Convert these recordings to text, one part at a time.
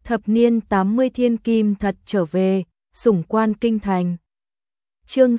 Thập niên 80 thiên kim thật trở về, sủng quan kinh thành. Chương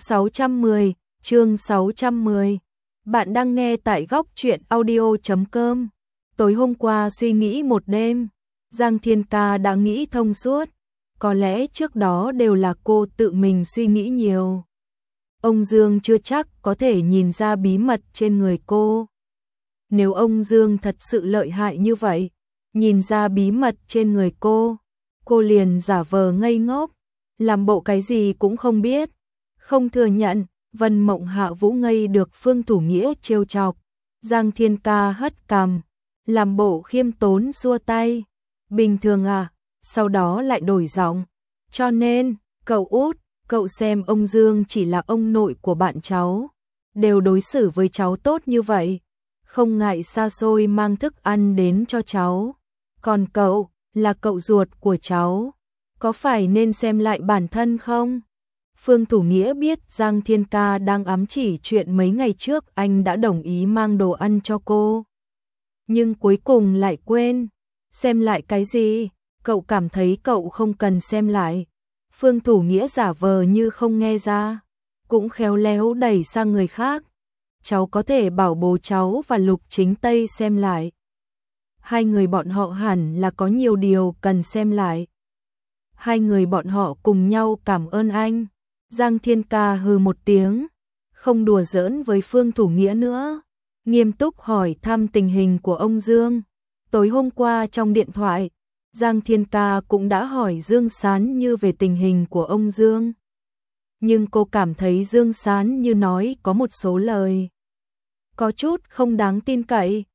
610. Bạn đang nghe tại góc truyện audio.com. Tối hôm qua suy nghĩ một đêm, Giang Thiên Ca đã nghĩ thông suốt. Có lẽ trước đó đều là cô tự mình suy nghĩ nhiều. Ông Dương chưa chắc có thể nhìn ra bí mật trên người cô. Nếu ông Dương thật sự lợi hại như vậy, nhìn ra bí mật trên người cô liền giả vờ ngây ngốc, làm bộ cái gì cũng không biết, không thừa nhận. Vân Mộng Hạ Vũ ngây được Phương Thủ Nghĩa trêu chọc. Giang Thiên Ca hất cằm, làm bộ khiêm tốn xua tay. Bình thường à? Sau đó lại đổi giọng. Cho nên, cậu út, cậu xem ông Dương chỉ là ông nội của bạn cháu, đều đối xử với cháu tốt như vậy, không ngại xa xôi mang thức ăn đến cho cháu. Còn cậu, là cậu ruột của cháu, có phải nên xem lại bản thân không? Phương Thủ Nghĩa biết Giang Thiên Ca đang ám chỉ chuyện mấy ngày trước anh đã đồng ý mang đồ ăn cho cô. Nhưng cuối cùng lại quên. Xem lại cái gì? Cậu cảm thấy cậu không cần xem lại. Phương Thủ Nghĩa giả vờ như không nghe ra, cũng khéo léo đẩy sang người khác. Cháu có thể bảo bố cháu và Lục Chính Tây xem lại. Hai người bọn họ hẳn là có nhiều điều cần xem lại. Hai người bọn họ cùng nhau cảm ơn anh. Giang Thiên Ca hừ một tiếng, không đùa giỡn với Phương Thủ Nghĩa nữa, nghiêm túc hỏi thăm tình hình của ông Dương. Tối hôm qua trong điện thoại, Giang Thiên Ca cũng đã hỏi Dương Sán Như về tình hình của ông Dương. Nhưng cô cảm thấy Dương Sán Như nói có một số lời có chút không đáng tin cậy.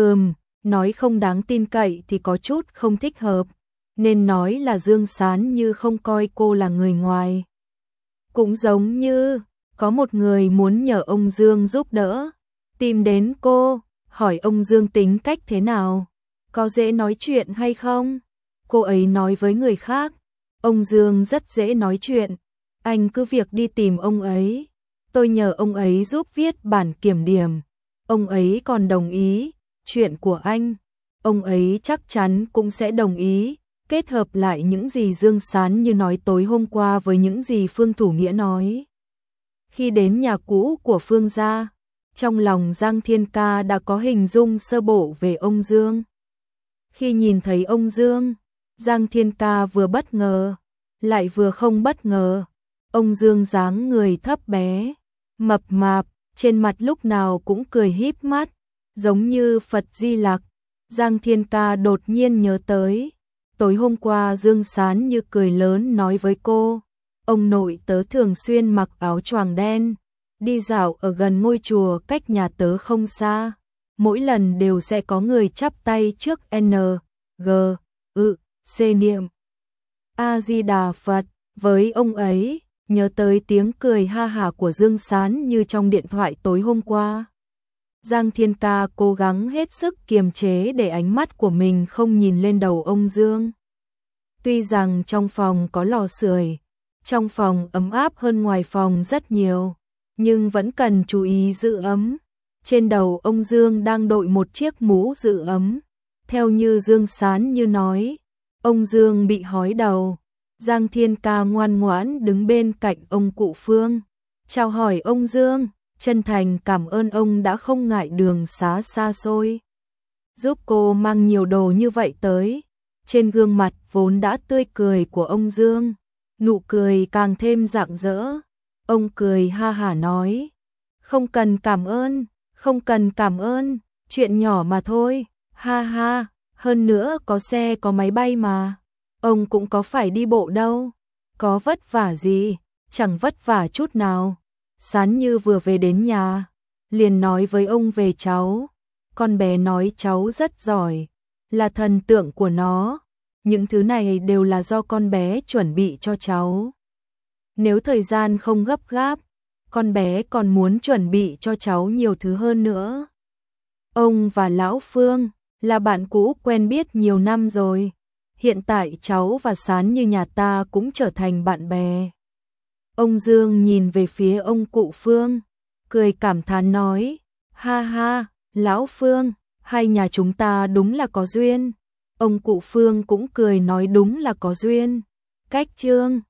Nói không đáng tin cậy thì có chút không thích hợp, nên nói là Dương Sán Như không coi cô là người ngoài. Cũng giống như có một người muốn nhờ ông Dương giúp đỡ, tìm đến cô, hỏi ông Dương tính cách thế nào, có dễ nói chuyện hay không. Cô ấy nói với người khác, ông Dương rất dễ nói chuyện, anh cứ việc đi tìm ông ấy. Tôi nhờ ông ấy giúp viết bản kiểm điểm, ông ấy còn đồng ý. Chuyện của anh, ông ấy chắc chắn cũng sẽ đồng ý. Kết hợp lại những gì Dương Sán Như nói tối hôm qua với những gì Phương Thủ Nghĩa nói. Khi đến nhà cũ của Phương gia, trong lòng Giang Thiên Ca đã có hình dung sơ bộ về ông Dương. Khi nhìn thấy ông Dương, Giang Thiên Ca vừa bất ngờ, lại vừa không bất ngờ. Ông Dương dáng người thấp bé, mập mạp, trên mặt lúc nào cũng cười híp mắt, giống như Phật Di Lặc. Giang Thiên Ca đột nhiên nhớ tới tối hôm qua Dương Sán Như cười lớn nói với cô, ông nội tớ thường xuyên mặc áo choàng đen, đi dạo ở gần ngôi chùa cách nhà tớ không xa. Mỗi lần đều sẽ có người chắp tay trước C niệm A-di-đà Phật với ông ấy, nhớ tới tiếng cười ha hả của Dương Sán Như trong điện thoại tối hôm qua. Giang Thiên Ca cố gắng hết sức kiềm chế để ánh mắt của mình không nhìn lên đầu ông Dương. Tuy rằng trong phòng có lò sưởi, trong phòng ấm áp hơn ngoài phòng rất nhiều, nhưng vẫn cần chú ý giữ ấm. Trên đầu ông Dương đang đội một chiếc mũ giữ ấm. Theo như Dương Sán Như nói, ông Dương bị hói đầu. Giang Thiên Ca ngoan ngoãn đứng bên cạnh ông cụ Phương, chào hỏi ông Dương, chân thành cảm ơn ông đã không ngại đường xá xa xôi, giúp cô mang nhiều đồ như vậy tới. Trên gương mặt vốn đã tươi cười của ông Dương, nụ cười càng thêm rạng rỡ. Ông cười ha hả nói, không cần cảm ơn, chuyện nhỏ mà thôi, ha ha, hơn nữa có xe có máy bay mà, ông cũng có phải đi bộ đâu, có vất vả gì, chẳng vất vả chút nào. Sán Như vừa về đến nhà, liền nói với ông về cháu. Con bé nói cháu rất giỏi, là thần tượng của nó. Những thứ này đều là do con bé chuẩn bị cho cháu. Nếu thời gian không gấp gáp, con bé còn muốn chuẩn bị cho cháu nhiều thứ hơn nữa. Ông và Lão Phương là bạn cũ quen biết nhiều năm rồi. Hiện tại cháu và Sán Như nhà ta cũng trở thành bạn bè. Ông Dương nhìn về phía ông cụ Phương, cười cảm thán nói, ha ha, Lão Phương, hai nhà chúng ta đúng là có duyên. Ông cụ Phương cũng cười nói đúng là có duyên. Cách Trương